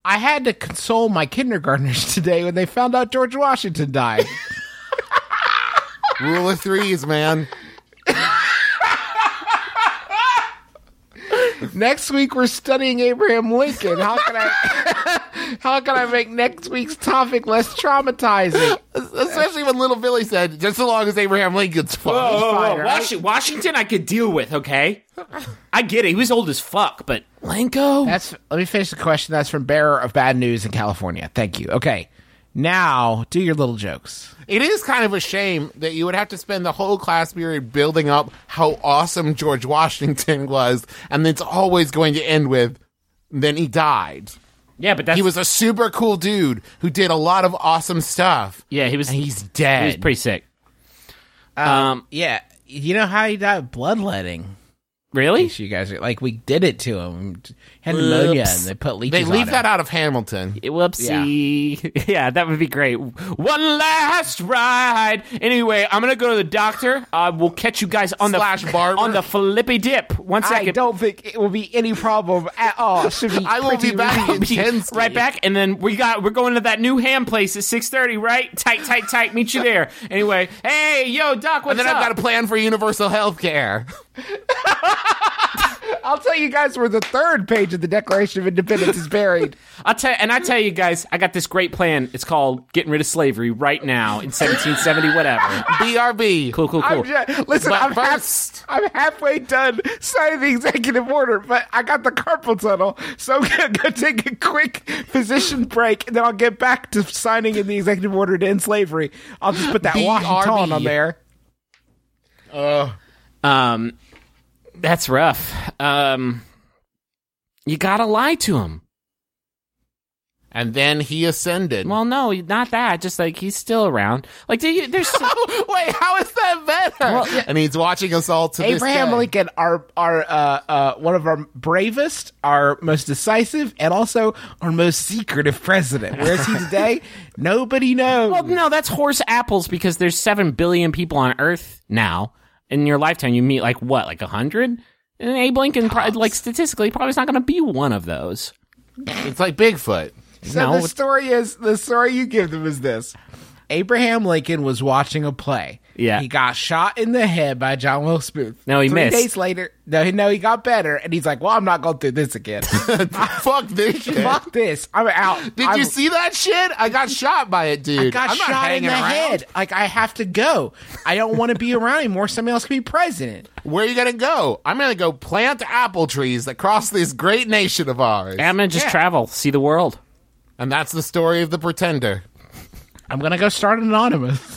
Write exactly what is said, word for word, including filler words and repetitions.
I had to console my kindergartners today when they found out George Washington died. Rule of threes, man. Next week we're studying Abraham Lincoln. How can I how can I make next week's topic less traumatizing? Especially when little Billy said, just so long as Abraham Lincoln's fine. Whoa, whoa, whoa. fine, right? Washi- Washington I could deal with, okay? I get it. He was old as fuck, but Lenko? That's let me finish the question. That's from Bearer of Bad News in California. Thank you. Okay. Now, do your little jokes. It is kind of a shame that you would have to spend the whole class period building up how awesome George Washington was, and it's always going to end with, then he died. Yeah, but that's... He was a super cool dude who did a lot of awesome stuff. Yeah, he was... And he's dead. He was pretty sick. Um, Um, yeah. You know how he died? Bloodletting. Really? You guys are like, we did it to him. He had pneumonia, Whoops. and they put leeches They leave on him. that out of Hamilton. Whoopsie. Yeah. that would be great. One last ride. Anyway, I'm going to go to the doctor. Uh, we'll catch you guys on Slash the barber. on the flippy dip. One I second. don't think it will be any problem at all. Should be I will be pretty back easy. in Be ten right back, and then we got we're going to that new ham place at six thirty, right? Tight, tight, tight. Meet you there. Anyway, hey, yo, Doc, what's And then up? I've got a plan for universal health care. I'll tell you guys where the third page of the Declaration of Independence is buried. I'll tell, and I tell you guys, I got this great plan. It's called getting rid of slavery right now in seventeen seventy, whatever. B R B. Cool, cool, cool. I'm just, listen, But I'm, first- half, I'm halfway done signing the executive order, but I got the carpal tunnel, so I'm going to take a quick physician break, and then I'll get back to signing in the executive order to end slavery. I'll just put that B R B. Washington on there. Uh, Um, that's rough. Um, you gotta lie to him. and then he ascended. Well, no, not that. Just like he's still around. Like, do you, there's still, Wait, how is that better? Well, yeah. And he's watching us all to Abraham this day. Lincoln, our our uh, uh, one of our bravest, our most decisive, and also our most secretive president. Where is he today? Nobody knows. well, no, that's horse apples because there's seven billion people on Earth now. In your lifetime, you meet like what, like a hundred? And Abe Lincoln, pro- like statistically, probably is not going to be one of those. It's like Bigfoot. So No, the it's- story is the story you give them is this: Abraham Lincoln was watching a play. Yeah. he got shot in the head by John Wilkes Booth. No, he Three missed. days later, no, he- no, he got better, and he's like, "Well, I'm not going through this again. Fuck this shit. Fuck this. I'm out." Did I'm, you see that shit? I got shot by it, dude. I got I'm not shot in hanging the around. head. Like, I have to go. I don't want to be around anymore. Somebody else can be president. Where are you gonna go? I'm gonna go plant apple trees across this great nation of ours. I'm going to just Yeah. travel, see the world. And that's the story of the Pretender. I'm gonna go start Anonymous.